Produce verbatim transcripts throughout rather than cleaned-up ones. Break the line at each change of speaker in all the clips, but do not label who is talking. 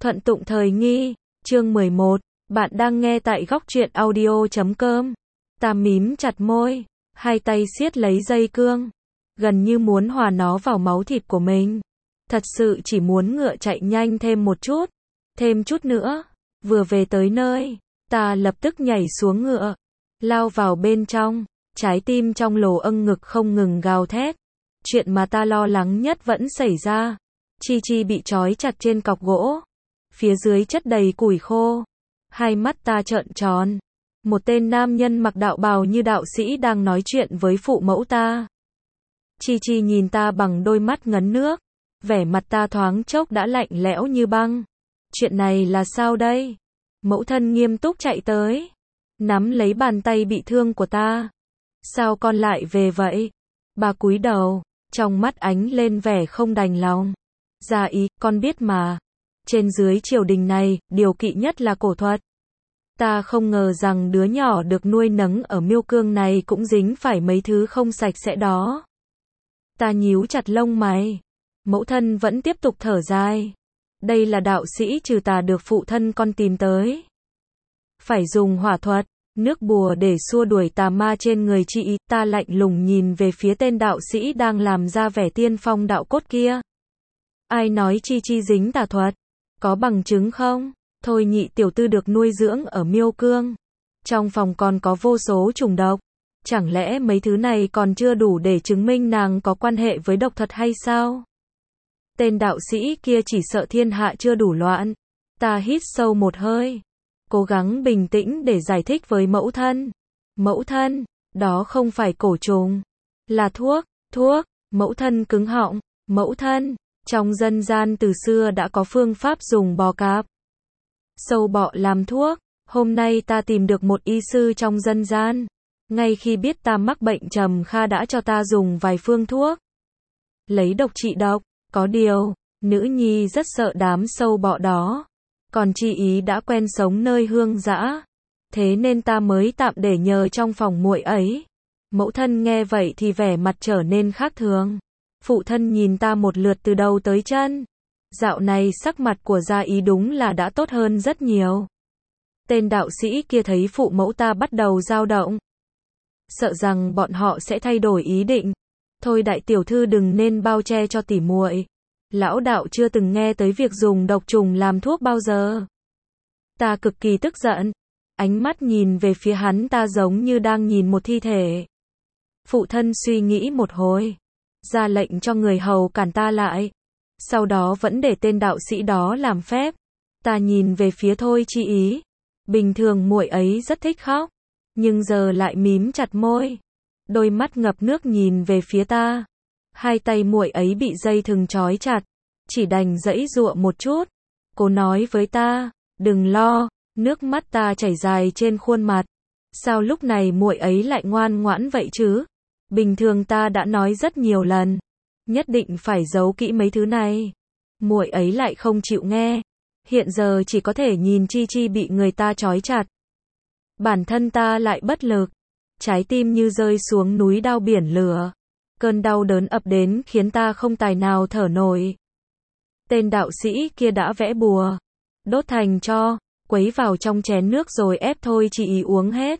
Thuận tụng thời nghi, chương mười một, bạn đang nghe tại góc truyện audio chấm com. Ta mím chặt môi, hai tay siết lấy dây cương, gần như muốn hòa nó vào máu thịt của mình. Thật sự chỉ muốn ngựa chạy nhanh thêm một chút, thêm chút nữa. Vừa về tới nơi, ta lập tức nhảy xuống ngựa, lao vào bên trong, trái tim trong lồ âng ngực không ngừng gào thét. Chuyện mà ta lo lắng nhất vẫn xảy ra. Chi Chi bị trói chặt trên cọc gỗ, phía dưới chất đầy củi khô. Hai mắt ta trợn tròn. Một tên nam nhân mặc đạo bào như đạo sĩ đang nói chuyện với phụ mẫu ta. Chi Chi nhìn ta bằng đôi mắt ngấn nước, vẻ mặt ta thoáng chốc đã lạnh lẽo như băng. Chuyện này là sao đây? Mẫu thân nghiêm túc chạy tới, nắm lấy bàn tay bị thương của ta. Sao con lại về vậy? Bà cúi đầu, trong mắt ánh lên vẻ không đành lòng. Gia ý, con biết mà. Trên dưới triều đình này, điều kỵ nhất là cổ thuật. Ta không ngờ rằng đứa nhỏ được nuôi nấng ở Miêu Cương này cũng dính phải mấy thứ không sạch sẽ đó. Ta nhíu chặt lông mày. Mẫu thân vẫn tiếp tục thở dài. Đây là đạo sĩ trừ tà được phụ thân con tìm tới. Phải dùng hỏa thuật, nước bùa để xua đuổi tà ma trên người chị. Ta lạnh lùng nhìn về phía tên đạo sĩ đang làm ra vẻ tiên phong đạo cốt kia. Ai nói Chi Chi dính tà thuật? Có bằng chứng không? Thôi nhị tiểu tư được nuôi dưỡng ở Miêu Cương. Trong phòng còn có vô số trùng độc. Chẳng lẽ mấy thứ này còn chưa đủ để chứng minh nàng có quan hệ với độc thuật hay sao? Tên đạo sĩ kia chỉ sợ thiên hạ chưa đủ loạn. Ta hít sâu một hơi, cố gắng bình tĩnh để giải thích với mẫu thân. Mẫu thân, đó không phải cổ trùng, là thuốc, thuốc. Mẫu thân cứng họng. Mẫu thân, trong dân gian từ xưa đã có phương pháp dùng bò cạp, sâu bọ làm thuốc. Hôm nay ta tìm được một y sư trong dân gian. Ngay khi biết ta mắc bệnh trầm kha đã cho ta dùng vài phương thuốc, lấy độc trị độc. Có điều, nữ nhi rất sợ đám sâu bọ đó. Còn chi ý đã quen sống nơi hương dã, thế nên ta mới tạm để nhờ trong phòng muội ấy. Mẫu thân nghe vậy thì vẻ mặt trở nên khác thường. Phụ thân nhìn ta một lượt từ đầu tới chân. Dạo này sắc mặt của Gia Ý đúng là đã tốt hơn rất nhiều. Tên đạo sĩ kia thấy phụ mẫu ta bắt đầu dao động, sợ rằng bọn họ sẽ thay đổi ý định. Thôi đại tiểu thư đừng nên bao che cho tỉ muội. Lão đạo chưa từng nghe tới việc dùng độc trùng làm thuốc bao giờ. Ta cực kỳ tức giận. Ánh mắt nhìn về phía hắn ta giống như đang nhìn một thi thể. Phụ thân suy nghĩ một hồi, ra lệnh cho người hầu cản ta lại. Sau đó vẫn để tên đạo sĩ đó làm phép. Ta nhìn về phía Thôi Chi Ý. Bình thường muội ấy rất thích khóc, nhưng giờ lại mím chặt môi, đôi mắt ngập nước nhìn về phía ta. Hai tay muội ấy bị dây thừng trói chặt, chỉ đành giãy giụa một chút. Cô nói với ta, đừng lo. Nước mắt ta chảy dài trên khuôn mặt. Sao lúc này muội ấy lại ngoan ngoãn vậy chứ? Bình thường ta đã nói rất nhiều lần, nhất định phải giấu kỹ mấy thứ này. Muội ấy lại không chịu nghe. Hiện giờ chỉ có thể nhìn Chi Chi bị người ta trói chặt. Bản thân ta lại bất lực. Trái tim như rơi xuống núi đao biển lửa. Cơn đau đớn ập đến khiến ta không tài nào thở nổi. Tên đạo sĩ kia đã vẽ bùa, đốt thành tro, quấy vào trong chén nước rồi ép Thôi Chi Ý uống hết.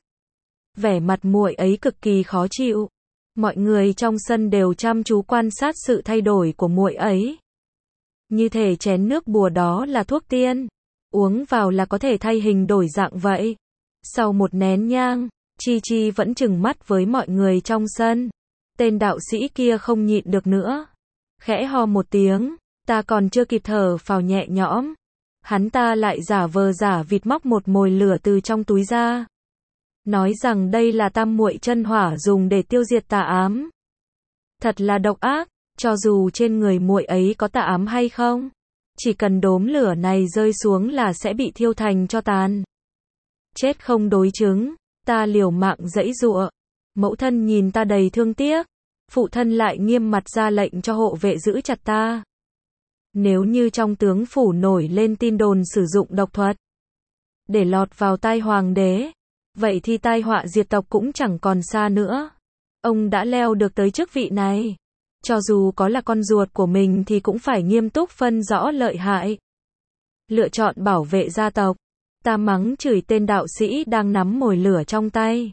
Vẻ mặt muội ấy cực kỳ khó chịu. Mọi người trong sân đều chăm chú quan sát sự thay đổi của muội ấy. Như thể chén nước bùa đó là thuốc tiên, uống vào là có thể thay hình đổi dạng vậy. Sau một nén nhang, Chi Chi vẫn trừng mắt với mọi người trong sân. Tên đạo sĩ kia không nhịn được nữa, khẽ ho một tiếng. Ta còn chưa kịp thở phào nhẹ nhõm, hắn ta lại giả vờ giả vịt móc một mồi lửa từ trong túi ra, nói rằng đây là tam muội chân hỏa dùng để tiêu diệt tà ám. Thật là độc ác. Cho dù trên người muội ấy có tà ám hay không, chỉ cần đốm lửa này rơi xuống là sẽ bị thiêu thành tro tàn. Chết không đối chứng. Ta liều mạng giãy giụa. Mẫu thân nhìn ta đầy thương tiếc. Phụ thân lại nghiêm mặt ra lệnh cho hộ vệ giữ chặt ta. Nếu như trong tướng phủ nổi lên tin đồn sử dụng độc thuật để lọt vào tai hoàng đế, vậy thì tai họa diệt tộc cũng chẳng còn xa nữa. Ông đã leo được tới chức vị này, cho dù có là con ruột của mình thì cũng phải nghiêm túc phân rõ lợi hại. lựa chọn bảo vệ gia tộc. Ta mắng chửi tên đạo sĩ đang nắm mồi lửa trong tay.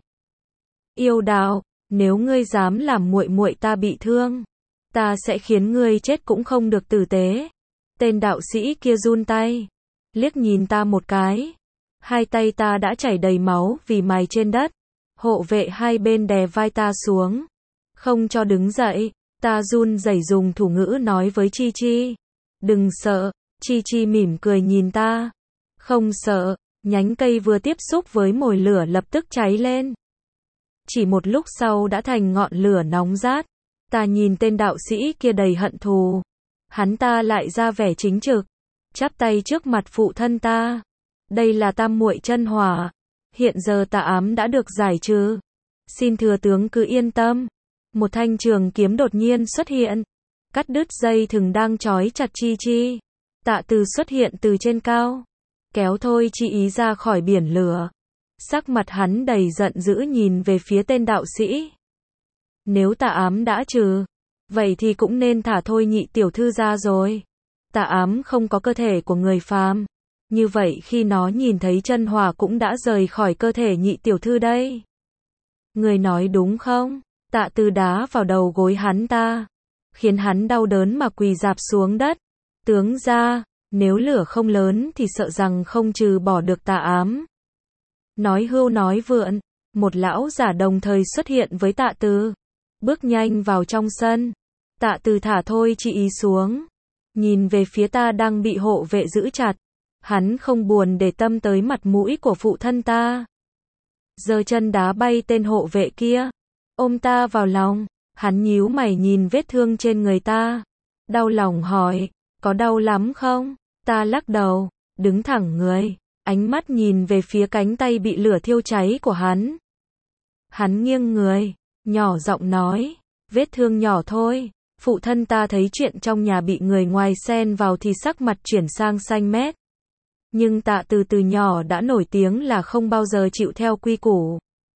Yêu đạo, nếu ngươi dám làm muội muội ta bị thương, ta sẽ khiến ngươi chết cũng không được tử tế. Tên đạo sĩ kia run tay, liếc nhìn ta một cái. Hai tay ta đã chảy đầy máu vì mài trên đất. Hộ vệ hai bên đè vai ta xuống, không cho đứng dậy. Ta run rẩy dùng thủ ngữ nói với Chi Chi. Đừng sợ. Chi Chi mỉm cười nhìn ta. Không sợ. Nhánh cây vừa tiếp xúc với mồi lửa lập tức cháy lên. Chỉ một lúc sau đã thành ngọn lửa nóng rát. Ta nhìn tên đạo sĩ kia đầy hận thù. Hắn ta lại ra vẻ chính trực, chắp tay trước mặt phụ thân ta. Đây là tam muội Chân Hỏa. Hiện giờ tà ám đã được giải trừ. Xin thừa tướng cứ yên tâm. Một thanh trường kiếm đột nhiên xuất hiện, cắt đứt dây thừng đang trói chặt Chi Chi. Tạ Từ xuất hiện từ trên cao, kéo Thôi Chi Ý ra khỏi biển lửa. Sắc mặt hắn đầy giận dữ nhìn về phía tên đạo sĩ. Nếu tà ám đã trừ, vậy thì cũng nên thả Thôi nhị tiểu thư ra rồi. Tà ám không có cơ thể của người phàm. Như vậy khi nó nhìn thấy chân hỏa cũng đã rời khỏi cơ thể nhị tiểu thư đây. Người nói đúng không? Tạ Từ đá vào đầu gối hắn ta, khiến hắn đau đớn mà quỳ rạp xuống đất. Tướng gia, nếu lửa không lớn thì sợ rằng không trừ bỏ được tà ám. Nói hưu nói vượn, một lão giả đồng thời xuất hiện với Tạ Từ, bước nhanh vào trong sân. Tạ Từ thả Thôi Chi Ý xuống, nhìn về phía ta đang bị hộ vệ giữ chặt. Hắn không buồn để tâm tới mặt mũi của phụ thân ta. Giơ chân đá bay tên hộ vệ kia, ôm ta vào lòng. Hắn nhíu mày nhìn vết thương trên người ta, đau lòng hỏi, có đau lắm không? Ta lắc đầu, đứng thẳng người, ánh mắt nhìn về phía cánh tay bị lửa thiêu cháy của hắn. Hắn nghiêng người, nhỏ giọng nói, vết thương nhỏ thôi. Phụ thân ta thấy chuyện trong nhà bị người ngoài xen vào thì sắc mặt chuyển sang xanh mét. Nhưng Tạ Từ từ nhỏ đã nổi tiếng là không bao giờ chịu theo quy củ.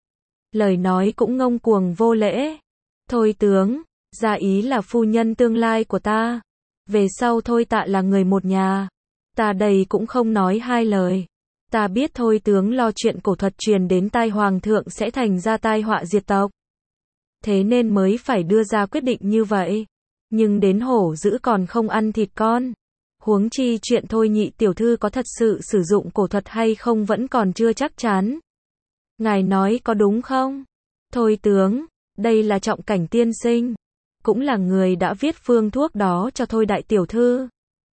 Lời nói cũng ngông cuồng vô lễ. Thôi tướng, gia ý là phu nhân tương lai của ta. Về sau Thôi Tạ là người một nhà. Ta đây cũng không nói hai lời. Ta biết Thôi tướng lo chuyện cổ thuật truyền đến tai hoàng thượng sẽ thành ra tai họa diệt tộc. Thế nên mới phải đưa ra quyết định như vậy. Nhưng đến hổ dữ còn không ăn thịt con. Huống chi chuyện Thôi nhị tiểu thư có thật sự sử dụng cổ thuật hay không vẫn còn chưa chắc chắn. Ngài nói có đúng không? Thôi tướng, đây là Trọng Cảnh tiên sinh, cũng là người đã viết phương thuốc đó cho Thôi đại tiểu thư.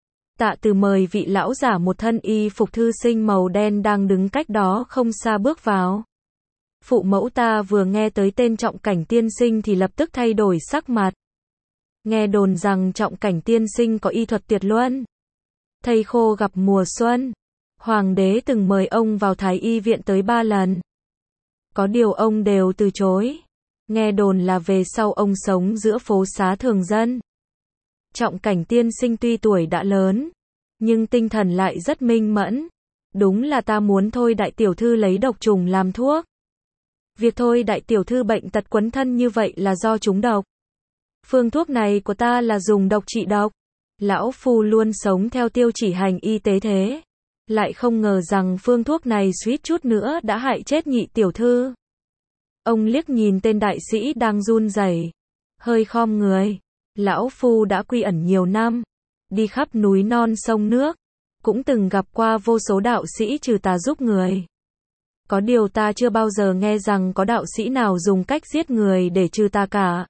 Tạ Từ mời vị lão giả một thân y phục thư sinh màu đen đang đứng cách đó không xa bước vào. Phụ mẫu ta vừa nghe tới tên Trọng Cảnh tiên sinh thì lập tức thay đổi sắc mặt. Nghe đồn rằng Trọng Cảnh tiên sinh có y thuật tuyệt luân. Thầy khô gặp mùa xuân. Hoàng đế từng mời ông vào Thái y viện tới ba lần. Có điều ông đều từ chối. Nghe đồn là về sau ông sống giữa phố xá thường dân. Trọng Cảnh tiên sinh tuy tuổi đã lớn, nhưng tinh thần lại rất minh mẫn. Đúng là ta muốn Thôi đại tiểu thư lấy độc trùng làm thuốc. Việc Thôi đại tiểu thư bệnh tật quấn thân như vậy là do trúng độc. Phương thuốc này của ta là dùng độc trị độc. Lão phu luôn sống theo tiêu chỉ hành y tế thế. Lại không ngờ rằng phương thuốc này suýt chút nữa đã hại chết nhị tiểu thư. Ông liếc nhìn tên đại sĩ đang run rẩy, hơi khom người. Lão phu đã quy ẩn nhiều năm, đi khắp núi non sông nước, cũng từng gặp qua vô số đạo sĩ trừ tà giúp người. Có điều ta chưa bao giờ nghe rằng có đạo sĩ nào dùng cách giết người để trừ tà cả.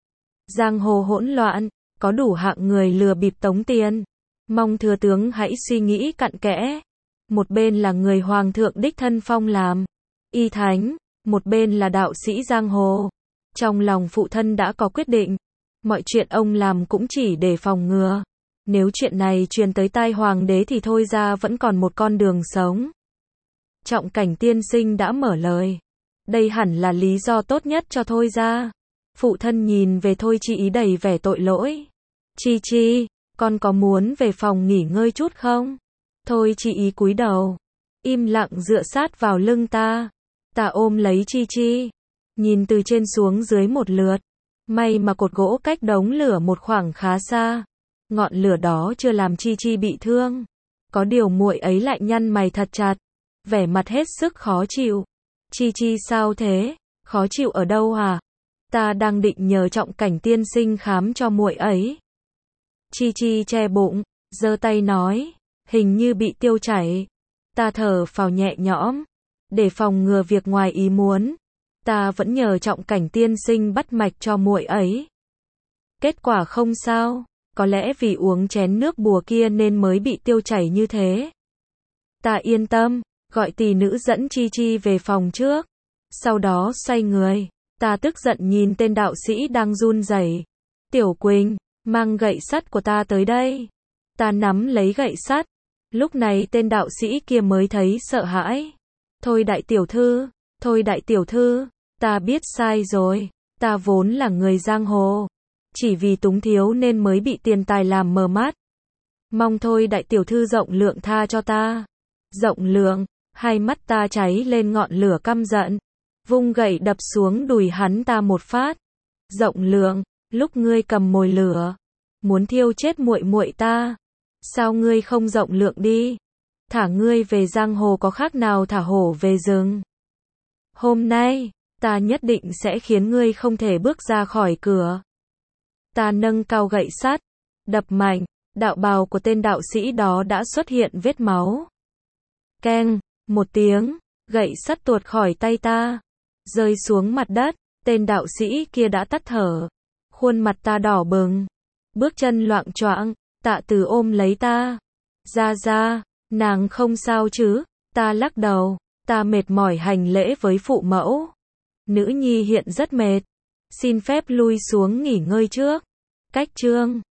Giang hồ hỗn loạn, có đủ hạng người lừa bịp tống tiền. Mong thừa tướng hãy suy nghĩ cặn kẽ. Một bên là người hoàng thượng đích thân phong làm y thánh, một bên là đạo sĩ giang hồ. Trong lòng phụ thân đã có quyết định. Mọi chuyện ông làm cũng chỉ để phòng ngừa. Nếu chuyện này truyền tới tai hoàng đế thì Thôi ra vẫn còn một con đường sống. Trọng Cảnh tiên sinh đã mở lời. Đây hẳn là lý do tốt nhất cho Thôi ra. Phụ thân nhìn về Thôi Chi Ý đầy vẻ tội lỗi. Chi Chi, con có muốn về phòng nghỉ ngơi chút không? Thôi Chi Ý cúi đầu, im lặng dựa sát vào lưng ta. Ta ôm lấy Chi Chi, nhìn từ trên xuống dưới một lượt. May mà cột gỗ cách đống lửa một khoảng khá xa. Ngọn lửa đó chưa làm Chi Chi bị thương. Có điều muội ấy lại nhăn mày thật chặt, vẻ mặt hết sức khó chịu. Chi Chi sao thế? Khó chịu ở đâu hả? Ta đang định nhờ Trọng Cảnh tiên sinh khám cho muội ấy. Chi Chi che bụng, giơ tay nói, hình như bị tiêu chảy. Ta thở phào nhẹ nhõm, để phòng ngừa việc ngoài ý muốn, ta vẫn nhờ Trọng Cảnh tiên sinh bắt mạch cho muội ấy. Kết quả không sao, có lẽ vì uống chén nước bùa kia nên mới bị tiêu chảy như thế. Ta yên tâm, gọi tỷ nữ dẫn Chi Chi về phòng trước. Sau đó xoay người, ta tức giận nhìn tên đạo sĩ đang run rẩy. Tiểu Quỳnh, mang gậy sắt của ta tới đây. Ta nắm lấy gậy sắt. Lúc này tên đạo sĩ kia mới thấy sợ hãi. Thôi đại tiểu thư, thôi đại tiểu thư, ta biết sai rồi. Ta vốn là người giang hồ, chỉ vì túng thiếu nên mới bị tiền tài làm mờ mắt. Mong thôi đại tiểu thư rộng lượng tha cho ta. Rộng lượng, hai mắt ta cháy lên ngọn lửa căm giận, vung gậy đập xuống đùi hắn ta một phát. Rộng lượng, lúc ngươi cầm mồi lửa, muốn thiêu chết muội muội ta, sao ngươi không rộng lượng đi? Thả ngươi về giang hồ có khác nào thả hổ về rừng. Hôm nay, ta nhất định sẽ khiến ngươi không thể bước ra khỏi cửa. Ta nâng cao gậy sắt, đập mạnh, đạo bào của tên đạo sĩ đó đã xuất hiện vết máu. Keng, một tiếng, gậy sắt tuột khỏi tay ta, rơi xuống mặt đất, tên đạo sĩ kia đã tắt thở. Khuôn mặt ta đỏ bừng, bước chân loạng choạng, Tạ Từ ôm lấy ta. Ra ra, nàng không sao chứ? Ta lắc đầu, ta mệt mỏi hành lễ với phụ mẫu. Nữ nhi hiện rất mệt, xin phép lui xuống nghỉ ngơi trước. Cách chương